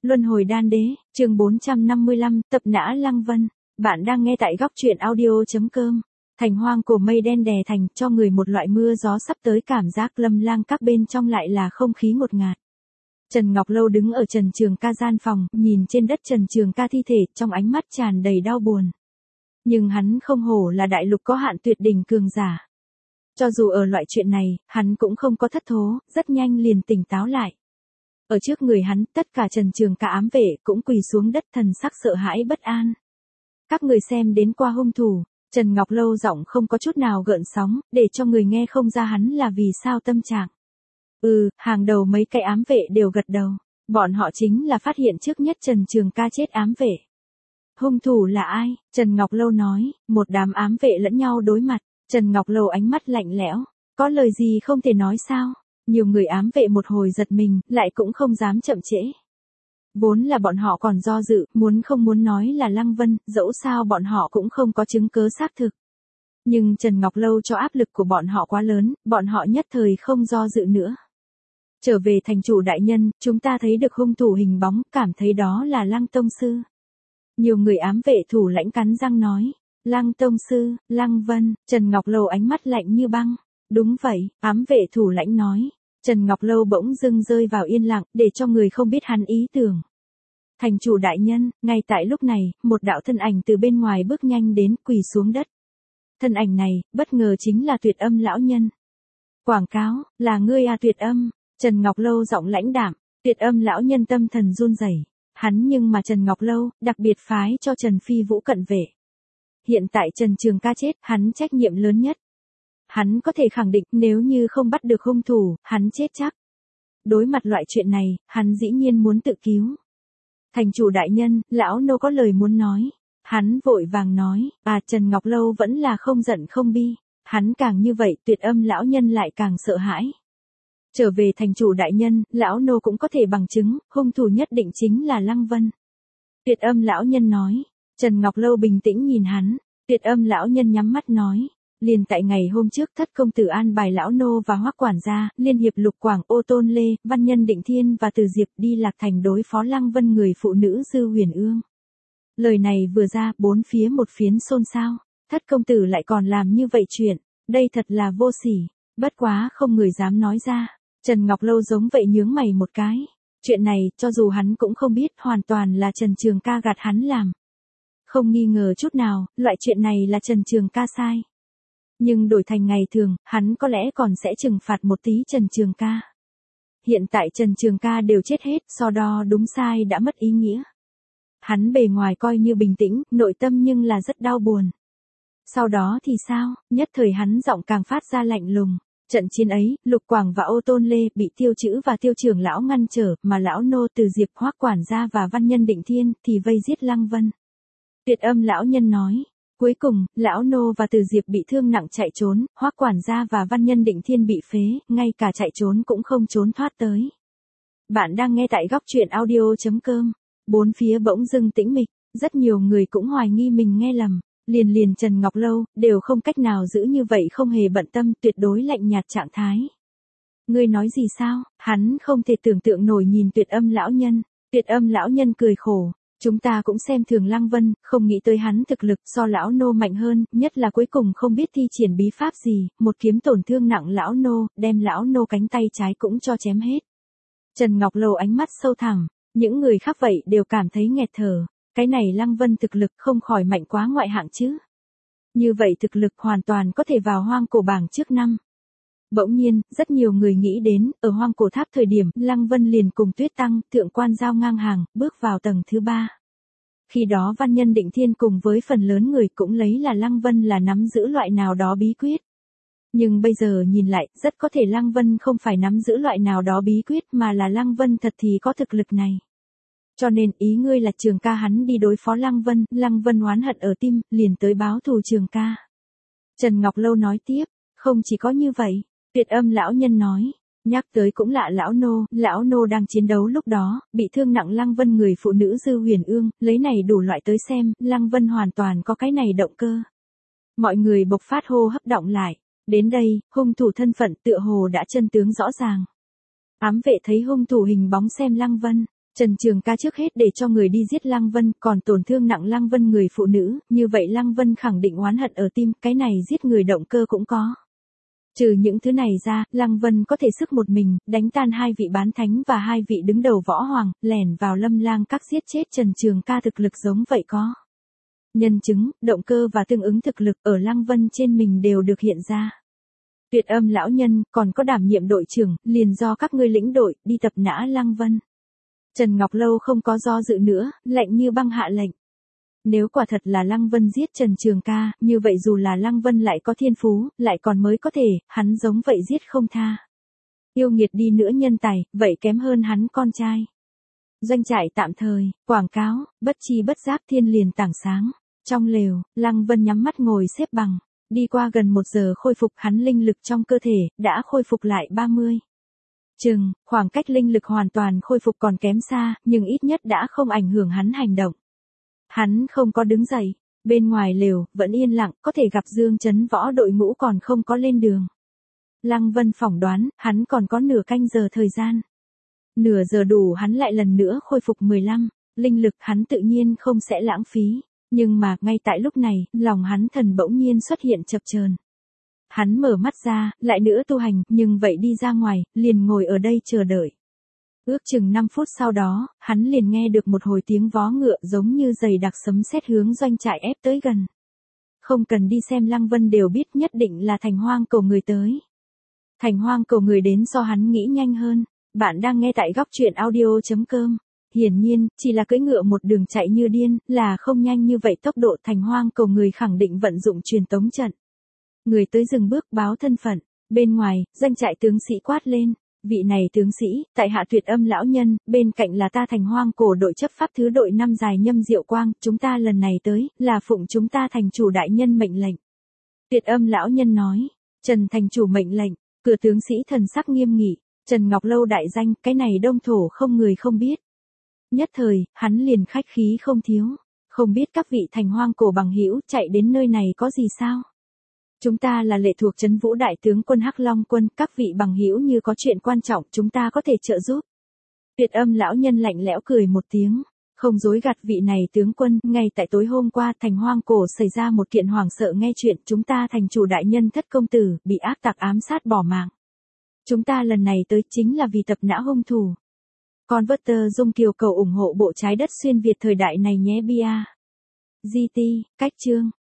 Luân hồi đan đế, chương 455, tập nã Lăng Vân. Bạn đang nghe tại góc truyện audio.com. Thành hoang cổ mây đen đè thành cho người một loại mưa gió sắp tới cảm giác lâm lang các bên trong lại là không khí ngột ngạt. Trần Ngọc Lâu đứng ở Trần Trường Ca gian phòng, nhìn trên đất Trần Trường Ca thi thể, trong ánh mắt tràn đầy đau buồn. Nhưng hắn không hổ là đại lục có hạn tuyệt đỉnh cường giả. Cho dù ở loại chuyện này, hắn cũng không có thất thố, rất nhanh liền tỉnh táo lại. Ở trước người hắn, tất cả Trần Trường Ca ám vệ cũng quỳ xuống đất thần sắc sợ hãi bất an. Các người xem đến qua hung thủ, Trần Ngọc Lâu giọng không có chút nào gợn sóng, để cho người nghe không ra hắn là vì sao tâm trạng. Hàng đầu mấy cái ám vệ đều gật đầu. Bọn họ chính là phát hiện trước nhất Trần Trường Ca chết ám vệ. Hung thủ là ai? Trần Ngọc Lâu nói, một đám ám vệ lẫn nhau đối mặt. Trần Ngọc Lâu ánh mắt lạnh lẽo, có lời gì không thể nói sao? Nhiều người ám vệ một hồi giật mình, lại cũng không dám chậm trễ. Vốn là bọn họ còn do dự, muốn không muốn nói là Lăng Vân, dẫu sao bọn họ cũng không có chứng cứ xác thực. Nhưng Trần Ngọc Lâu cho áp lực của bọn họ quá lớn, bọn họ nhất thời không do dự nữa. Trở về thành chủ đại nhân, chúng ta thấy được hung thủ hình bóng, cảm thấy đó là Lăng Tông Sư. Nhiều người ám vệ thủ lãnh cắn răng nói, Lăng Tông Sư, Lăng Vân. Trần Ngọc Lâu ánh mắt lạnh như băng. Đúng vậy, ám vệ thủ lãnh nói. Trần Ngọc Lâu bỗng dưng rơi vào yên lặng, để cho người không biết hắn ý tưởng. Thành chủ đại nhân, ngay tại lúc này, một đạo thân ảnh từ bên ngoài bước nhanh đến, quỳ xuống đất. Thân ảnh này, bất ngờ chính là Tuyệt Âm lão nhân. Quảng cáo, là ngươi à Tuyệt Âm? Trần Ngọc Lâu giọng lãnh đạm. Tuyệt Âm lão nhân tâm thần run rẩy. Hắn nhưng mà Trần Ngọc Lâu, đặc biệt phái cho Trần Phi Vũ cận vệ. Hiện tại Trần Trường Ca chết, hắn trách nhiệm lớn nhất. Hắn có thể khẳng định nếu như không bắt được hung thủ, hắn chết chắc. Đối mặt loại chuyện này, hắn dĩ nhiên muốn tự cứu. Thành chủ đại nhân, lão nô có lời muốn nói. Hắn vội vàng nói, Trần Ngọc Lâu vẫn là không giận không bi. Hắn càng như vậy, Tuyệt Âm lão nhân lại càng sợ hãi. Trở về thành chủ đại nhân, lão nô cũng có thể bằng chứng, hung thủ nhất định chính là Lăng Vân. Tuyệt Âm lão nhân nói. Trần Ngọc Lâu bình tĩnh nhìn hắn. Tuyệt Âm lão nhân nhắm mắt nói. Liền tại ngày hôm trước thất công tử an bài lão nô và Hoắc quản gia, liên hiệp Lục Quảng, Ô Tôn Lê, Văn Nhân Định Thiên và Từ Diệp đi Lạc Thành đối phó Lăng Vân người phụ nữ Dư Huyền Ương. Lời này vừa ra, bốn phía một phiến xôn xao. Thất công tử lại còn làm như vậy chuyện, đây thật là vô sỉ, bất quá không người dám nói ra. Trần Ngọc Lâu giống vậy nhướng mày một cái. Chuyện này, cho dù hắn cũng không biết, hoàn toàn là Trần Trường Ca gạt hắn làm. Không nghi ngờ chút nào, loại chuyện này là Trần Trường Ca sai. Nhưng đổi thành ngày thường, hắn có lẽ còn sẽ trừng phạt một tí Trần Trường Ca. Hiện tại Trần Trường Ca đều chết hết, so đo đúng sai đã mất ý nghĩa. Hắn bề ngoài coi như bình tĩnh, nội tâm nhưng là rất đau buồn. Sau đó thì sao? Nhất thời hắn giọng càng phát ra lạnh lùng. Trận chiến ấy, Lục Quảng và Ô Tôn Lê bị Tiêu Chữ và Tiêu trưởng lão ngăn trở, mà lão nô Từ Diệp, Hoắc quản gia và Văn Nhân Định Thiên thì vây giết Lăng Vân. Tuyệt Âm lão nhân nói. Cuối cùng, lão nô và Từ Diệp bị thương nặng chạy trốn, Hoắc quản gia và Văn Nhân Định Thiên bị phế, ngay cả chạy trốn cũng không trốn thoát tới. Bạn đang nghe tại góc truyện audio.com. Bốn phía bỗng dưng tĩnh mịch, rất nhiều người cũng hoài nghi mình nghe lầm. Liền Trần Ngọc Lâu, đều không cách nào giữ như vậy không hề bận tâm, tuyệt đối lạnh nhạt trạng thái. Ngươi nói gì sao? Hắn không thể tưởng tượng nổi nhìn Tuyệt Âm lão nhân. Tuyệt Âm lão nhân cười khổ. Chúng ta cũng xem thường Lăng Vân, không nghĩ tới hắn thực lực so lão nô mạnh hơn, nhất là cuối cùng không biết thi triển bí pháp gì, một kiếm tổn thương nặng lão nô, đem lão nô cánh tay trái cũng cho chém hết. Trần Ngọc Lâu ánh mắt sâu thẳm, những người khác vậy đều cảm thấy nghẹt thở, cái này Lăng Vân thực lực không khỏi mạnh quá ngoại hạng chứ. Như vậy thực lực hoàn toàn có thể vào hoang cổ bảng trước năm. Bỗng nhiên, rất nhiều người nghĩ đến, ở hoang cổ tháp thời điểm, Lăng Vân liền cùng Tuyết Tăng, Thượng Quan giao ngang hàng, bước vào tầng thứ 3. Khi đó Văn Nhân Định Thiên cùng với phần lớn người cũng lấy là Lăng Vân là nắm giữ loại nào đó bí quyết. Nhưng bây giờ nhìn lại, rất có thể Lăng Vân không phải nắm giữ loại nào đó bí quyết mà là Lăng Vân thật thì có thực lực này. Cho nên ý ngươi là Trường Ca hắn đi đối phó Lăng Vân oán hận ở tim, liền tới báo thù Trường Ca. Trần Ngọc Lâu nói tiếp, không chỉ có như vậy. Tuyệt Âm lão nhân nói, nhắc tới cũng lạ lão nô đang chiến đấu lúc đó, bị thương nặng Lăng Vân người phụ nữ Dư Huyền Ương, lấy này đủ loại tới xem, Lăng Vân hoàn toàn có cái này động cơ. Mọi người bộc phát hô hấp động lại, đến đây, hung thủ thân phận tựa hồ đã chân tướng rõ ràng. Ám vệ thấy hung thủ hình bóng xem Lăng Vân, Trần Trường Ca trước hết để cho người đi giết Lăng Vân, còn tổn thương nặng Lăng Vân người phụ nữ, như vậy Lăng Vân khẳng định oán hận ở tim, cái này giết người động cơ cũng có. Trừ những thứ này ra, Lăng Vân có thể sức một mình, đánh tan 2 vị bán thánh và 2 vị đứng đầu võ hoàng, lẻn vào Lâm Lang Các giết chết Trần Trường Ca thực lực giống vậy có. Nhân chứng, động cơ và tương ứng thực lực ở Lăng Vân trên mình đều được hiện ra. Tuyệt Âm lão nhân, còn có đảm nhiệm đội trưởng, liền do các ngươi lĩnh đội, đi tập nã Lăng Vân. Trần Ngọc Lâu không có do dự nữa, lạnh như băng hạ lệnh. Nếu quả thật là Lăng Vân giết Trần Trường Ca, như vậy dù là Lăng Vân lại có thiên phú, lại còn mới có thể, hắn giống vậy giết không tha. Yêu nghiệt đi nữa nhân tài, vậy kém hơn hắn con trai. Doanh trại tạm thời, quảng cáo, bất chi bất giác thiên liền tảng sáng. Trong lều, Lăng Vân nhắm mắt ngồi xếp bằng. Đi qua gần 1 giờ khôi phục hắn linh lực trong cơ thể, đã khôi phục lại 30. Khoảng cách linh lực hoàn toàn khôi phục còn kém xa, nhưng ít nhất đã không ảnh hưởng hắn hành động. Hắn không có đứng dậy, bên ngoài lều, vẫn yên lặng, có thể gặp Dương Chấn Võ đội ngũ còn không có lên đường. Lăng Vân phỏng đoán, hắn còn có nửa canh giờ thời gian. Nửa giờ đủ hắn lại lần nữa khôi phục 15, linh lực hắn tự nhiên không sẽ lãng phí. Nhưng mà, ngay tại lúc này, lòng hắn thần bỗng nhiên xuất hiện chập chờn. Hắn mở mắt ra, lại nữa tu hành, nhưng vậy đi ra ngoài, liền ngồi ở đây chờ đợi. Ước chừng 5 phút sau đó, hắn liền nghe được một hồi tiếng vó ngựa giống như dày đặc sấm sét hướng doanh trại ép tới gần. Không cần đi xem Lăng Vân đều biết nhất định là Thành Hoang Cầu người tới. Thành Hoang Cầu người đến so hắn nghĩ nhanh hơn. Bạn đang nghe tại góc truyện audio.com. Hiển nhiên, chỉ là cưỡi ngựa một đường chạy như điên, là không nhanh như vậy tốc độ. Thành Hoang Cầu người khẳng định vận dụng truyền tống trận. Người tới dừng bước báo thân phận. Bên ngoài, doanh trại tướng sĩ quát lên. Vị này tướng sĩ, tại hạ Tuyệt Âm lão nhân, bên cạnh là ta Thành Hoang Cổ đội chấp pháp thứ đội 5 dài Nhâm Diệu Quang, chúng ta lần này tới, là phụng chúng ta thành chủ đại nhân mệnh lệnh. Tuyệt Âm lão nhân nói, Trần thành chủ mệnh lệnh, cửa tướng sĩ thần sắc nghiêm nghị, Trần Ngọc Lâu đại danh, cái này đông thổ không người không biết. Nhất thời, hắn liền khách khí không thiếu, không biết các vị Thành Hoang Cổ bằng hữu chạy đến nơi này có gì sao? Chúng ta là lệ thuộc Trấn Vũ đại tướng quân Hắc Long quân, các vị bằng hữu như có chuyện quan trọng chúng ta có thể trợ giúp. Tuyệt Âm lão nhân lạnh lẽo cười một tiếng, không dối gạt vị này tướng quân, ngay tại tối hôm qua Thành Hoang Cổ xảy ra một kiện hoảng sợ nghe chuyện chúng ta thành chủ đại nhân thất công tử, bị ác tặc ám sát bỏ mạng. Chúng ta lần này tới chính là vì tập nã hung thủ. Converter Dung Kiều cầu ủng hộ bộ trái đất xuyên Việt thời đại này nhé bia. GT, cách chương.